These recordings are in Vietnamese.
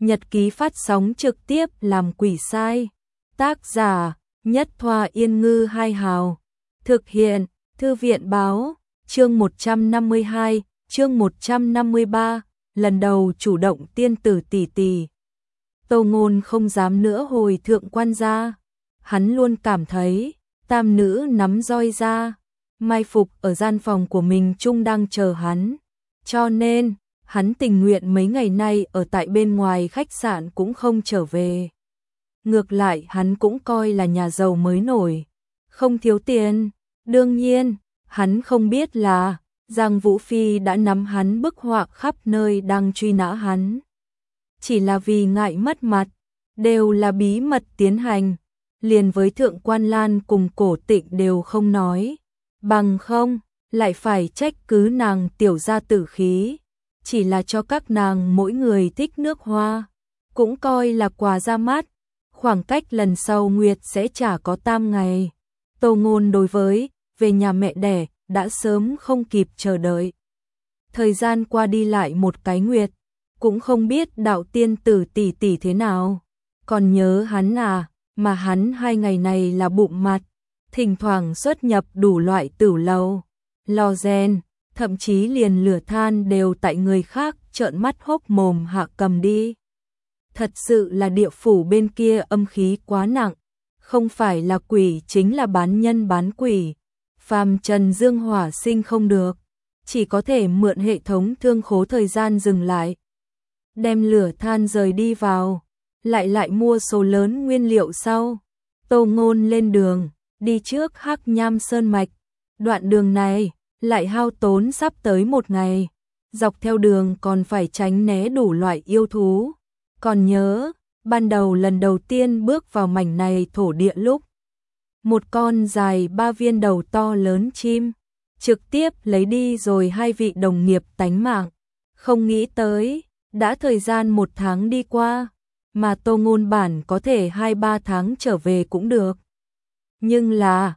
Nhật ký phát sóng trực tiếp làm quỷ sai. Tác giả Nhất Thoa Yên Ngư Hai Hào. Thực hiện Thư viện Báo. Chương 152, chương 153, lần đầu chủ động tiên tử tỷ tỷ. Tô Ngôn không dám nữa hồi thượng quan gia. Hắn luôn cảm thấy tam nữ nắm roi ra, mai phục ở gian phòng của mình chung đang chờ hắn. Cho nên, hắn tình nguyện mấy ngày nay ở tại bên ngoài khách sạn cũng không trở về. Ngược lại hắn cũng coi là nhà giàu mới nổi, không thiếu tiền. Đương nhiên, hắn không biết là Giang Vũ Phi đã nắm hắn bức họa khắp nơi đang truy nã hắn. Chỉ là vì ngại mất mặt, đều là bí mật tiến hành, liền với Thượng Quan Lan cùng Cổ Tịnh đều không nói, bằng không lại phải trách cứ nàng tiểu gia tử khí, chỉ là cho các nàng mỗi người thích nước hoa, cũng coi là quà ra mắt. Khoảng cách lần sau Nguyệt sẽ chả có tam ngày. Tô Ngôn đối với về nhà mẹ đẻ đã sớm không kịp chờ đợi. Thời gian qua đi lại một cái Nguyệt, cũng không biết đạo tiên tử tỷ tỷ thế nào. Còn nhớ hắn à, mà hắn 2 ngày này là bụng mặt, thỉnh thoảng xuất nhập đủ loại tửu lầu, lò rèn, thậm chí liền lửa than đều tại người khác trợn mắt hốc mồm hạ cầm đi. Thật sự là địa phủ bên kia âm khí quá nặng, không phải là quỷ chính là bán nhân bán quỷ. Phàm trần dương hỏa sinh không được, chỉ có thể mượn hệ thống thương khố thời gian dừng lại. Đem lửa than rời đi vào, lại mua số lớn nguyên liệu sau. Tô Ngôn lên đường, đi trước Hắc Nham Sơn Mạch. Đoạn đường này, lại hao tốn sắp tới 1 ngày. Dọc theo đường còn phải tránh né đủ loại yêu thú. Còn nhớ, ban đầu lần đầu tiên bước vào mảnh này thổ địa lúc, một con dài 3 viên đầu to lớn chim, trực tiếp lấy đi rồi 2 vị đồng nghiệp tánh mạng. Không nghĩ tới, đã thời gian 1 tháng đi qua, mà Tô Ngôn bản có thể 2-3 tháng trở về cũng được. Nhưng là,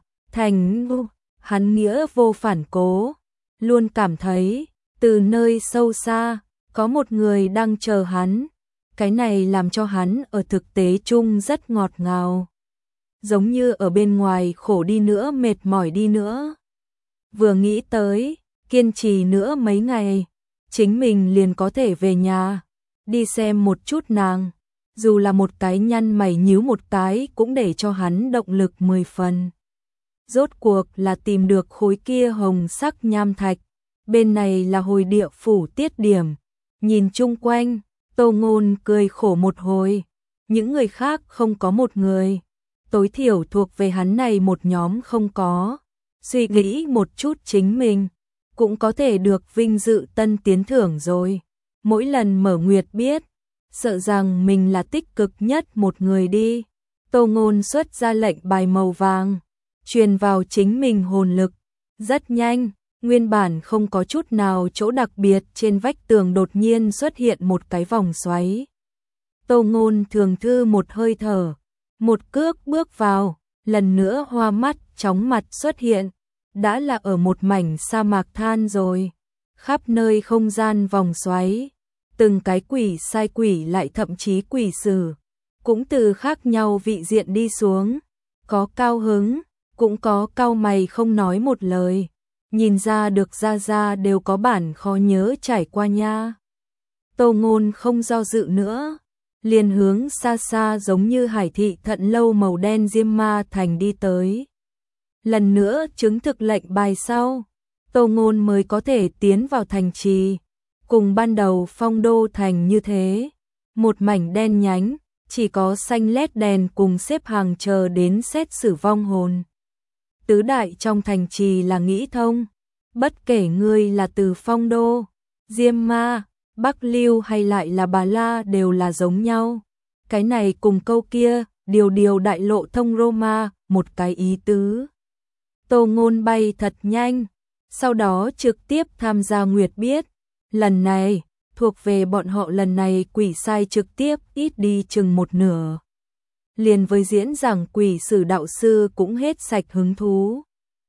hắn nghĩa vô phản cố, luôn cảm thấy, từ nơi sâu xa, có một người đang chờ hắn. Cái này làm cho hắn ở thực tế chung rất ngọt ngào. Giống như ở bên ngoài khổ đi nữa mệt mỏi đi nữa. Vừa nghĩ tới, kiên trì nữa mấy ngày, chính mình liền có thể về nhà, đi xem một chút nàng. Dù là một cái nhăn mày nhíu một cái cũng để cho hắn động lực 10 phần. Rốt cuộc là tìm được khối kia hồng sắc nham thạch. Bên này là hồi địa phủ tiết điểm. Nhìn chung quanh, Tô Ngôn cười khổ một hồi. Những người khác không có một người. Tối thiểu thuộc về hắn này một nhóm không có. Suy nghĩ một chút chính mình, cũng có thể được vinh dự tân tiến thưởng rồi. Mỗi lần mở nguyệt biết, sợ rằng mình là tích cực nhất một người đi. Tô Ngôn xuất ra lệnh bài màu vàng, truyền vào chính mình hồn lực. Rất nhanh, nguyên bản không có chút nào chỗ đặc biệt trên vách tường đột nhiên xuất hiện một cái vòng xoáy. Tô Ngôn thường thư một hơi thở, một cước bước vào, lần nữa hoa mắt chóng mặt xuất hiện, đã là ở một mảnh sa mạc than rồi. Khắp nơi không gian vòng xoáy, từng cái quỷ sai quỷ lại thậm chí quỷ sử, cũng từ khác nhau vị diện đi xuống, có cao hứng, cũng có cau mày không nói một lời. Nhìn ra được ra đều có bản khó nhớ trải qua nha. Tô Ngôn không do dự nữa, liền hướng xa xa giống như hải thị thận lâu màu đen Diêm Ma Thành đi tới. Lần nữa chứng thực lệnh bài sau, Tô Ngôn mới có thể tiến vào thành trì. Cùng ban đầu Phong Đô Thành như thế, một mảnh đen nhánh, chỉ có xanh lét đèn cùng xếp hàng chờ đến xét xử vong hồn. Tứ đại trong thành trì là nghĩ thông, bất kể ngươi là từ Phong Đô, Diêm Ma, Bắc Lưu hay lại là Bà La đều là giống nhau. Cái này cùng câu kia, điều đại lộ thông Roma, một cái ý tứ. Tô Ngôn bay thật nhanh, sau đó trực tiếp tham gia nguyệt biết. Lần này, thuộc về bọn họ lần này quỷ sai trực tiếp ít đi chừng 1/2. Liền với diễn giảng quỷ sử đạo sư cũng hết sạch hứng thú.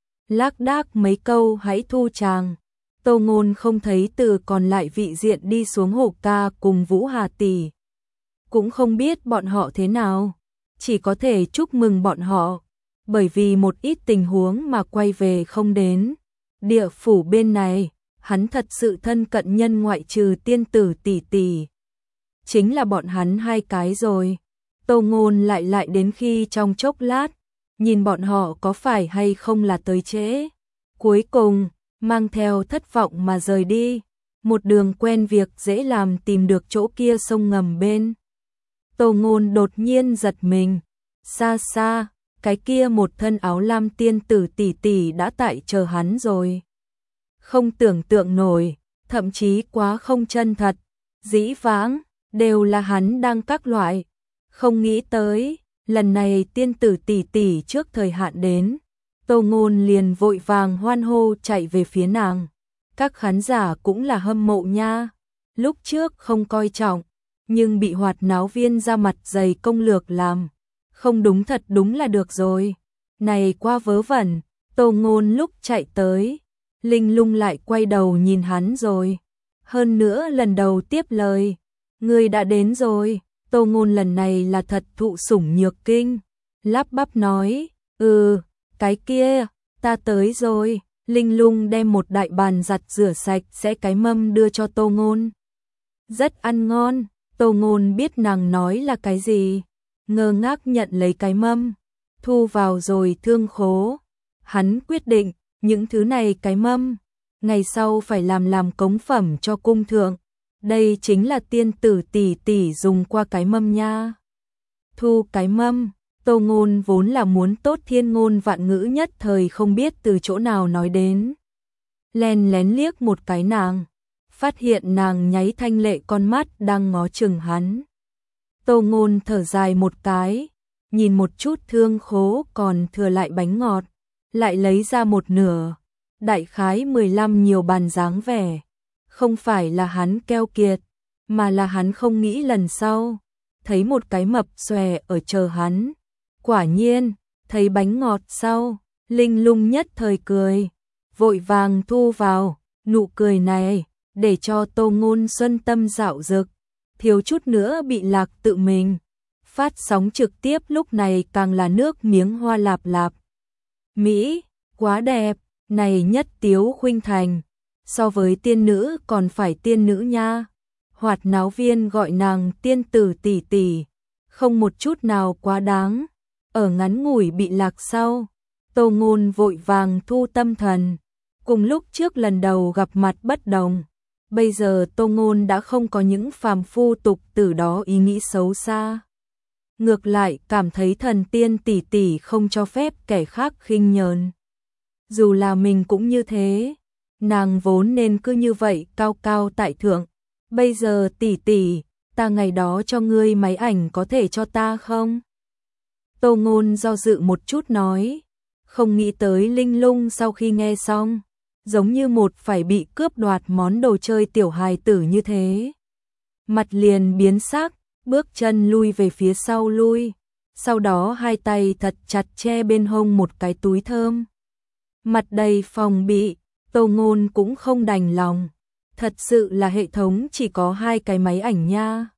Lác đác mấy câu hãy thu chàng. Tô Ngôn không thấy từ còn lại vị diện đi xuống Hổ Ca cùng Vũ Hà tỷ. cũng không biết bọn họ thế nào, chỉ có thể chúc mừng bọn họ, bởi vì một ít tình huống mà quay về không đến. Địa phủ bên này, hắn thật sự thân cận nhân ngoại trừ tiên tử tỷ tỷ. Chính là bọn hắn hai cái rồi. Tô Ngôn lại đến khi trong chốc lát, nhìn bọn họ có phải hay không là tới trễ. Cuối cùng, mang theo thất vọng mà rời đi. Một đường quen việc dễ làm tìm được chỗ kia sông ngầm bên. Tô Ngôn đột nhiên giật mình. Xa xa, cái kia một thân áo lam tiên tử tỷ tỷ đã tại chờ hắn rồi. Không tưởng tượng nổi, thậm chí quá không chân thật, dĩ vãng, đều là hắn đang các loại. Không nghĩ tới, lần này tiên tử tỷ tỷ trước thời hạn đến, Tô Ngôn liền vội vàng hoan hô chạy về phía nàng. Các khán giả cũng là hâm mộ nha, lúc trước không coi trọng, nhưng bị hoạt náo viên ra mặt dày công lược làm. Không đúng thật đúng là được rồi. Này qua vớ vẩn, Tô Ngôn lúc chạy tới, Linh Lung lại quay đầu nhìn hắn rồi. Hơn nữa lần đầu tiếp lời, người đã đến rồi. Tô Ngôn lần này là thật thụ sủng nhược kinh, lắp bắp nói, cái kia, ta tới rồi. Linh Lung đem một đại bàn giặt rửa sạch sẽ cái mâm đưa cho Tô Ngôn. Rất ăn ngon, Tô Ngôn biết nàng nói là cái gì, ngơ ngác nhận lấy cái mâm, thu vào rồi thương khố. Hắn quyết định, những thứ này cái mâm, ngày sau phải làm cống phẩm cho cung thượng. Đây chính là tiên tử tỷ tỷ dùng qua cái mâm nha. Thu cái mâm, Tô Ngôn vốn là muốn tốt thiên ngôn vạn ngữ nhất thời không biết từ chỗ nào nói đến. Len lén liếc một cái nàng, phát hiện nàng nháy thanh lệ con mắt đang ngó chừng hắn. Tô Ngôn thở dài một cái, nhìn một chút thương khố còn thừa lại bánh ngọt, lại lấy ra một nửa, đại khái 15 nhiều bàn dáng vẻ. Không phải là hắn keo kiệt, mà là hắn không nghĩ lần sau, thấy một cái mập xòe ở chờ hắn. Quả nhiên, thấy bánh ngọt sau, Linh Lung nhất thời cười, vội vàng thu vào, nụ cười này, để cho Tô Ngôn xuân tâm dạo dực, thiếu chút nữa bị lạc tự mình. Phát sóng trực tiếp lúc này càng là nước miếng hoa lạp lạp. Mỹ, quá đẹp, này nhất tiếu khuynh thành, so với tiên nữ còn phải tiên nữ nha. Hoạt náo viên gọi nàng tiên tử tỷ tỷ, không một chút nào quá đáng. Ở ngắn ngủi bị lạc sau, Tô Ngôn vội vàng thu tâm thần. Cùng lúc trước lần đầu gặp mặt bất đồng, bây giờ Tô Ngôn đã không có những phàm phu tục tử đó ý nghĩ xấu xa. Ngược lại cảm thấy thần tiên tỷ tỷ không cho phép kẻ khác khinh nhờn. Dù là mình cũng như thế, nàng vốn nên cứ như vậy cao cao tại thượng. Bây giờ tỷ tỷ, ta ngày đó cho ngươi máy ảnh có thể cho ta không? Tô Ngôn do dự một chút nói, không nghĩ tới Linh Lung sau khi nghe xong, giống như một phải bị cướp đoạt món đồ chơi tiểu hài tử như thế. Mặt liền biến sắc, bước chân lui về phía sau lui, sau đó hai tay thật chặt che bên hông một cái túi thơm. Mặt đầy phòng bị, Tô Ngôn cũng không đành lòng, thật sự là hệ thống chỉ có 2 cái máy ảnh nha.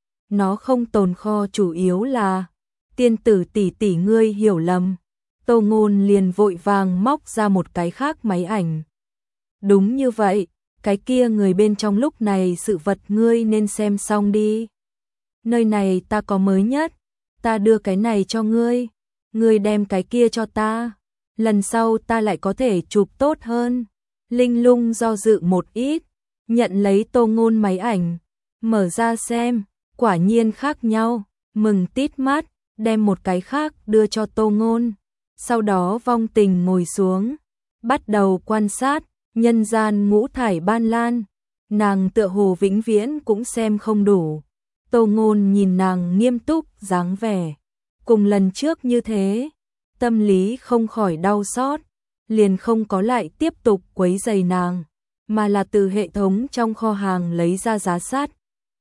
Nó không tồn kho chủ yếu là, tiên tử tỷ tỷ ngươi hiểu lầm. Tô Ngôn liền vội vàng móc ra một cái khác máy ảnh. Đúng như vậy, cái kia người bên trong lúc này sự vật ngươi nên xem xong đi. Nơi này ta có mới nhất, ta đưa cái này cho ngươi, ngươi đem cái kia cho ta, lần sau ta lại có thể chụp tốt hơn. Linh Lung do dự một ít, nhận lấy Tô Ngôn máy ảnh, mở ra xem, quả nhiên khác nhau, mừng tít mắt, đem một cái khác đưa cho Tô Ngôn. Sau đó vong tình ngồi xuống, bắt đầu quan sát, nhân gian ngũ thải ban lan, nàng tựa hồ vĩnh viễn cũng xem không đủ. Tô Ngôn nhìn nàng nghiêm túc dáng vẻ, cùng lần trước như thế, tâm lý không khỏi đau xót, liền không có lại tiếp tục quấy rầy nàng, mà là từ hệ thống trong kho hàng lấy ra giá sắt,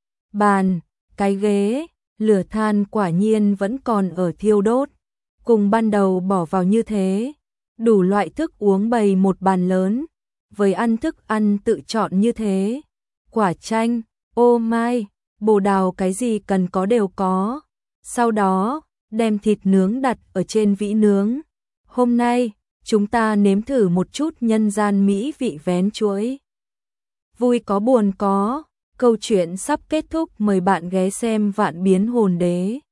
bàn, cái ghế, lửa than quả nhiên vẫn còn ở thiêu đốt, cùng ban đầu bỏ vào như thế, đủ loại thức uống bày một bàn lớn, với ăn thức ăn tự chọn như thế, quả chanh, ô mai, bồ đào cái gì cần có đều có. Sau đó, đem thịt nướng đặt ở trên vĩ nướng. Hôm nay, chúng ta nếm thử một chút nhân gian mỹ vị vén chuối. Vui có buồn có, câu chuyện sắp kết thúc, mời bạn ghé xem Vạn Biến Hồn Đế.